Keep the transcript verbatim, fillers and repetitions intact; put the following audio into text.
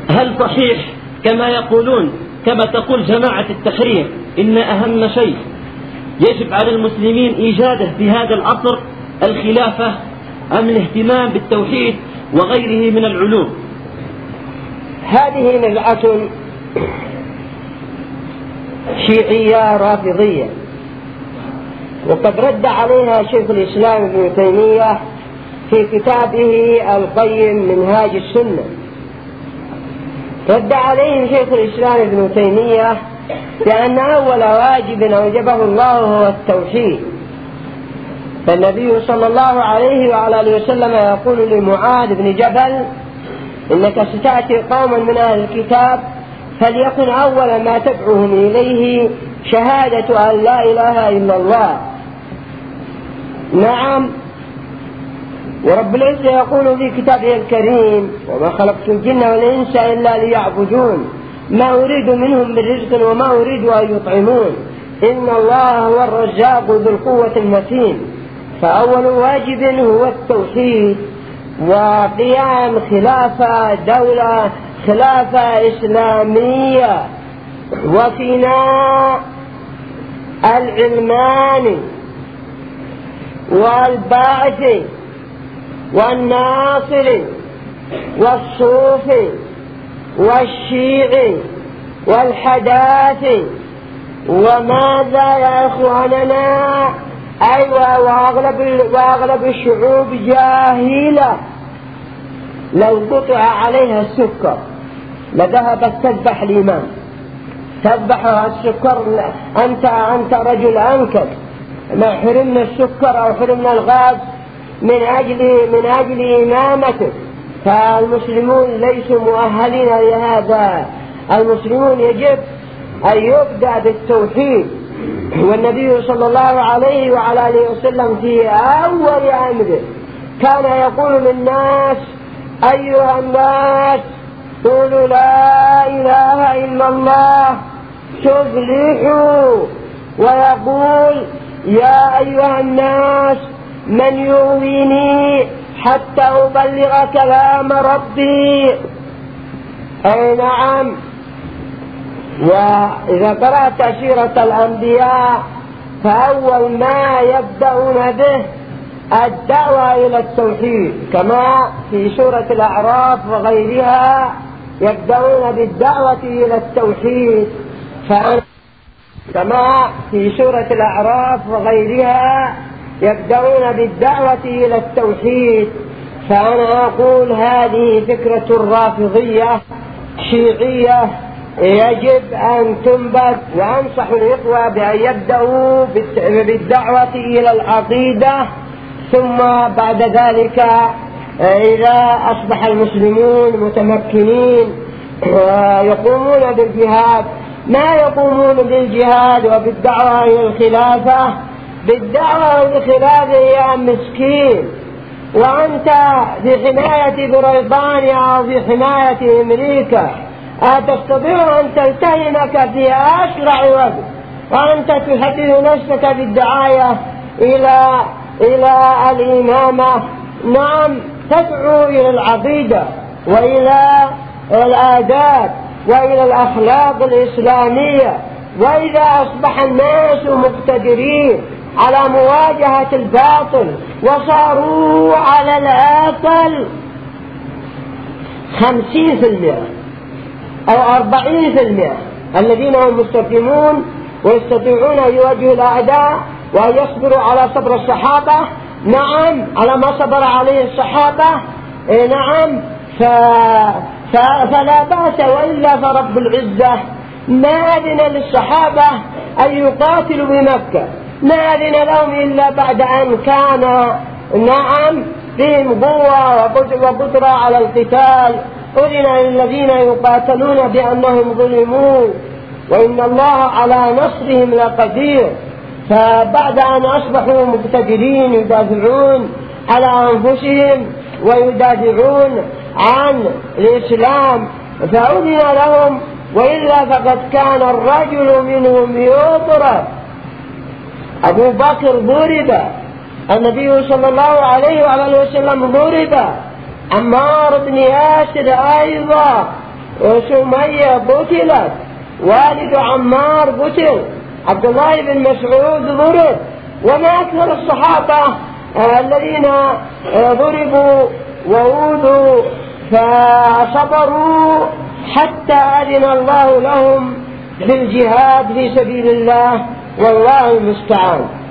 هل صحيح كما يقولون كما تقول جماعة التحرير إن أهم شيء يجب على المسلمين إيجاده في هذا العصر الخلافة أم الاهتمام بالتوحيد وغيره من العلوم؟ هذه نزعة شيعية رافضية، وقد رد عليها شيخ الإسلام ابن تيمية في كتابه القيم منهاج السنة. رد عليهم شيخ الإسلام ابن تيمية بأن أول واجب أوجبه الله هو التوحيد، فالنبي صلى الله عليه وعلى آله وسلم يقول لمعاذ بن جبل: إنك ستأتي قوما من أهل الكتاب فليكن أول ما تدعوهم إليه شهادة أن لا إله إلا الله. نعم، ورب العزة يقول في كتابه الكريم: وما خلقت الجن والإنس إلا ليعبدون ما أريد منهم من رزق وما أريد أن يطعمون إن الله هو الرزاق ذو القوة المتين. فأول واجب هو التوحيد وقيام خلافة دولة خلافة إسلامية وفناء العلماني والباعثي والناصري والصوفي والشيعي والحداثي وماذا يا إخواننا؟ أيوة، وأغلب, وأغلب الشعوب جاهلة. لو قطع عليها السكر لذهبت تذبح الإمام، تذبح السكر. أنت أنت رجل أنكد، ما حرمنا السكر أو حرمنا الغاز من أجل من أجل إمامتك. فالمسلمون ليسوا مؤهلين لهذا. المسلمون يجب أن يبدأ بالتوحيد، والنبي صلى الله عليه وعلى آله وسلم في أول أمره كان يقول للناس: أيها الناس قولوا لا إله إلا الله تفلحوا. ويقول: يا أيها الناس من يؤويني حتى أبلغ كلام ربي. أي نعم. وإذا قرأت سيرة الأنبياء فأول ما يبدأون به الدعوة إلى التوحيد، كما في سورة الأعراف وغيرها يبدأون بالدعوة إلى التوحيد. كما في سورة الأعراف وغيرها يبدأون بالدعوة إلى التوحيد. فأنا أقول هذه فكرة رافضية شيعية يجب أن تنبذ، وأنصح الإخوة بأن يبدأوا بالدعوة إلى العقيدة، ثم بعد ذلك إذا أصبح المسلمون متمكنين يقومون بالجهاد. ما يقومون بالجهاد وبالدعوة إلى الخلافة؟ بالدعوة إلى الخلافة يا مسكين، وأنت في حماية بريطانيا أو في حماية أمريكا أتستطيع أن تلتهمك في أسرع وقت، وأنت تحدث نفسك بالدعاية إلى إلى الإمامة. نعم، تدعو إلى العقيدة وإلى الآداب وإلى الأخلاق الإسلامية. وإذا أصبح الناس مقتدرين على مواجهة الباطل وصاروا على الأقل خمسين في المئة أو أربعين في المئة الذين هم مستقيمون ويستطيعون أن يواجهوا الأعداء وأن يصبروا على صبر الصحابة، نعم، على ما صبر عليه الصحابة، نعم، ف... ف... فلا بأس. وإلا فرب العزة ما أذن للصحابة أن يقاتلوا بمكة، ما أذن لهم إلا بعد أن كان، نعم، فيهم قوة وقدرة على القتال. أذن للذين يقاتلون بأنهم ظلموا وإن الله على نصرهم لقدير. فبعد أن أصبحوا مقتدرين يدافعون على أنفسهم ويدافعون عن الإسلام فأذن لهم، وإلا فقد كان الرجل منهم يضرب. أبو بكر ضرب، النبي صلى الله عليه وعلى وسلم ضرب، عمار بن ياسر أيضا سمية قتلت، والد عمار قتل، عبد الله بن مسعود ضرب، وما أكثر الصحابة الذين ضربوا وأوذوا فصبروا حتى أذن الله لهم بالجهاد في سبيل الله، والله المستعان.